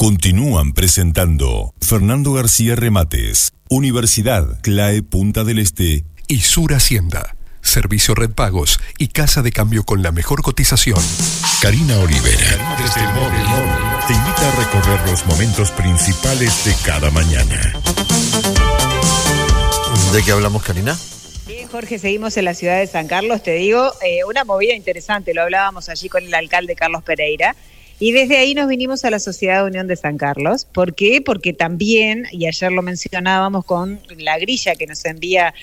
Continúan presentando Fernando García Remates, Universidad CLAE Punta del Este y Sur Hacienda. Servicio Red Pagos y Casa de Cambio con la mejor cotización. Karina Olivera, desde el móvil, te invita a recorrer los momentos principales de cada mañana. ¿De qué hablamos, Karina? Bien, Jorge, seguimos en la ciudad de San Carlos, te digo, una movida interesante, lo hablábamos allí con el alcalde Carlos Pereira. Y desde ahí nos vinimos a la Sociedad de Unión de San Carlos. ¿Por qué? Porque también, y ayer lo mencionábamos con la grilla que nos envía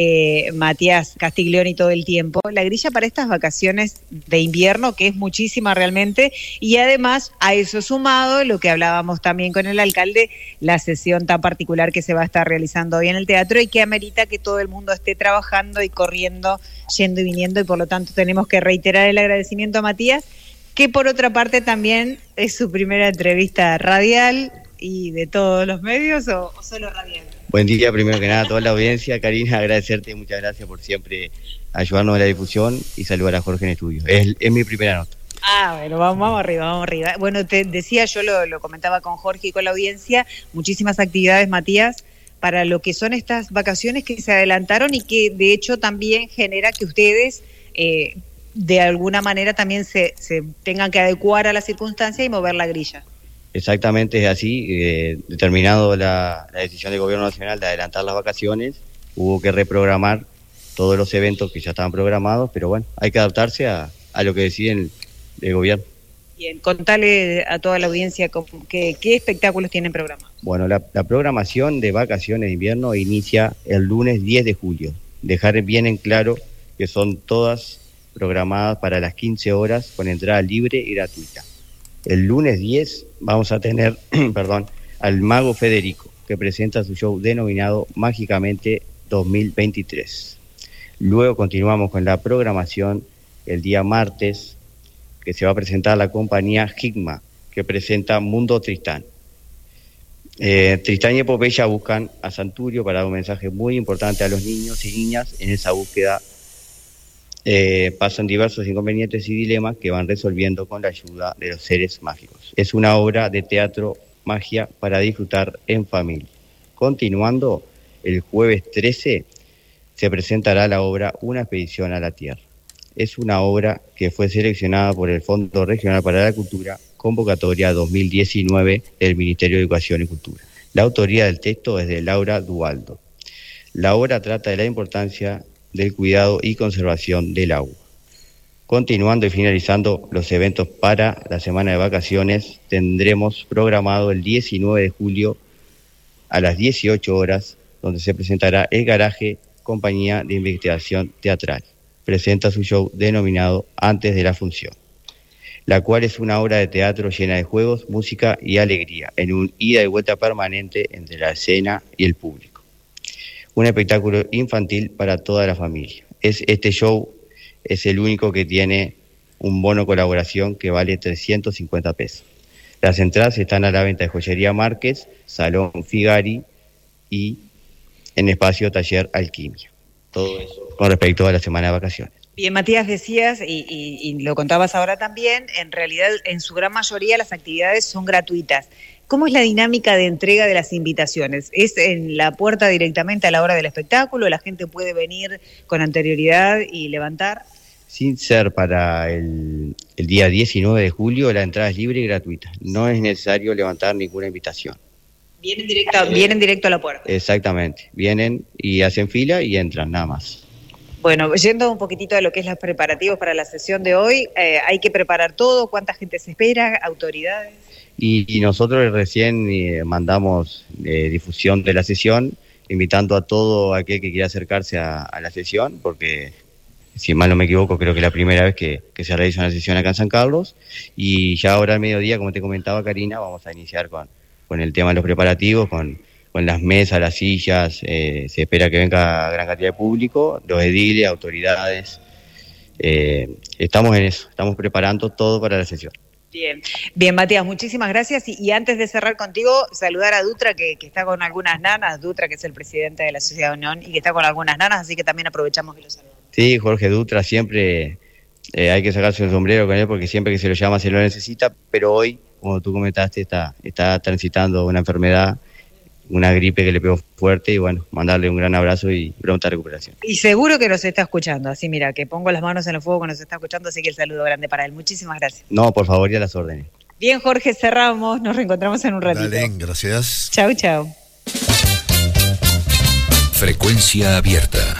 Matías Castiglioni todo el tiempo, la grilla para estas vacaciones de invierno, que es muchísima realmente, y además a eso sumado, lo que hablábamos también con el alcalde, la sesión tan particular que se va a estar realizando hoy en el teatro y que amerita que todo el mundo esté trabajando y corriendo, yendo y viniendo, y por lo tanto tenemos que reiterar el agradecimiento a Matías, que por otra parte también es su primera entrevista radial y de todos los medios, o solo radial. Buen día, primero que nada, a toda la audiencia. Karina, agradecerte, muchas gracias por siempre ayudarnos en la difusión y saludar a Jorge en estudio. Es mi primera nota. Bueno, vamos arriba. Bueno, te decía, yo lo comentaba con Jorge y con la audiencia, muchísimas actividades, Matías, para lo que son estas vacaciones que se adelantaron y que de hecho también genera que ustedes de alguna manera también se tengan que adecuar a la circunstancia y mover la grilla. Exactamente, es así. Determinado la decisión del Gobierno Nacional de adelantar las vacaciones, hubo que reprogramar todos los eventos que ya estaban programados, pero bueno, hay que adaptarse a lo que deciden el Gobierno. Bien, contale a toda la audiencia qué espectáculos tienen programados. Bueno, la programación de vacaciones de invierno inicia el lunes 10 de julio. Dejar bien en claro que son todas programadas para las 15 horas con entrada libre y gratuita. El lunes 10 vamos a tener al Mago Federico, que presenta su show denominado Mágicamente 2023. Luego continuamos con la programación el día martes, que se va a presentar la compañía Higma, que presenta Mundo Tristán. Tristán y Epopeya buscan a Santurio para dar un mensaje muy importante a los niños y niñas en esa búsqueda. Pasan diversos inconvenientes y dilemas que van resolviendo con la ayuda de los seres mágicos. Es una obra de teatro magia para disfrutar en familia. Continuando, el jueves 13 se presentará la obra Una expedición a la Tierra. Es una obra que fue seleccionada por el Fondo Regional para la Cultura, convocatoria 2019 del Ministerio de Educación y Cultura. La autoría del texto es de Laura Dualdo. La obra trata de la importancia del cuidado y conservación del agua. Continuando y finalizando los eventos para la semana de vacaciones, tendremos programado el 19 de julio a las 18 horas, donde se presentará El Garaje, compañía de investigación teatral. Presenta su show denominado Antes de la Función, la cual es una obra de teatro llena de juegos, música y alegría, en un ida y vuelta permanente entre la escena y el público. Un espectáculo infantil para toda la familia. Este show es el único que tiene un bono colaboración que vale 350 pesos. Las entradas están a la venta de Joyería Márquez, Salón Figari y en Espacio Taller Alquimia. Todo eso con respecto a la semana de vacaciones. Bien, Matías, decías, y lo contabas ahora también, en realidad en su gran mayoría las actividades son gratuitas. ¿Cómo es la dinámica de entrega de las invitaciones? ¿Es en la puerta directamente a la hora del espectáculo? ¿La gente puede venir con anterioridad y levantar? Sin ser para el día 19 de julio, la entrada es libre y gratuita. No es necesario levantar ninguna invitación. Vienen directo a la puerta. Exactamente. Vienen y hacen fila y entran, nada más. Bueno, yendo un poquitito a lo que es los preparativos para la sesión de hoy, hay que preparar todo. ¿Cuánta gente se espera? ¿Autoridades? Y nosotros recién mandamos difusión de la sesión, invitando a todo aquel que quiera acercarse a la sesión, porque si mal no me equivoco, creo que es la primera vez que se realiza una sesión acá en San Carlos, y ya ahora al mediodía, como te comentaba Karina, vamos a iniciar con el tema de los preparativos, con las mesas, las sillas, se espera que venga gran cantidad de público, los ediles, autoridades, estamos en eso, estamos preparando todo para la sesión. Bien, Matías, muchísimas gracias. Y antes de cerrar contigo, saludar a Dutra, que está con algunas nanas. Dutra, que es el presidente de la Sociedad de Unión y que está con algunas nanas, así que también aprovechamos que lo saludamos. Sí, Jorge Dutra, siempre hay que sacarse el sombrero con él porque siempre que se lo llama se lo necesita, pero hoy como tú comentaste, está transitando una enfermedad, una gripe que le pegó fuerte, y bueno, mandarle un gran abrazo y pronta recuperación. Y seguro que nos está escuchando, así mira, que pongo las manos en el fuego que nos está escuchando, así que el saludo grande para él. Muchísimas gracias. No, por favor, y a las órdenes. Bien, Jorge, cerramos, nos reencontramos en un ratito. Dale, gracias. Chau, chau. Frecuencia abierta.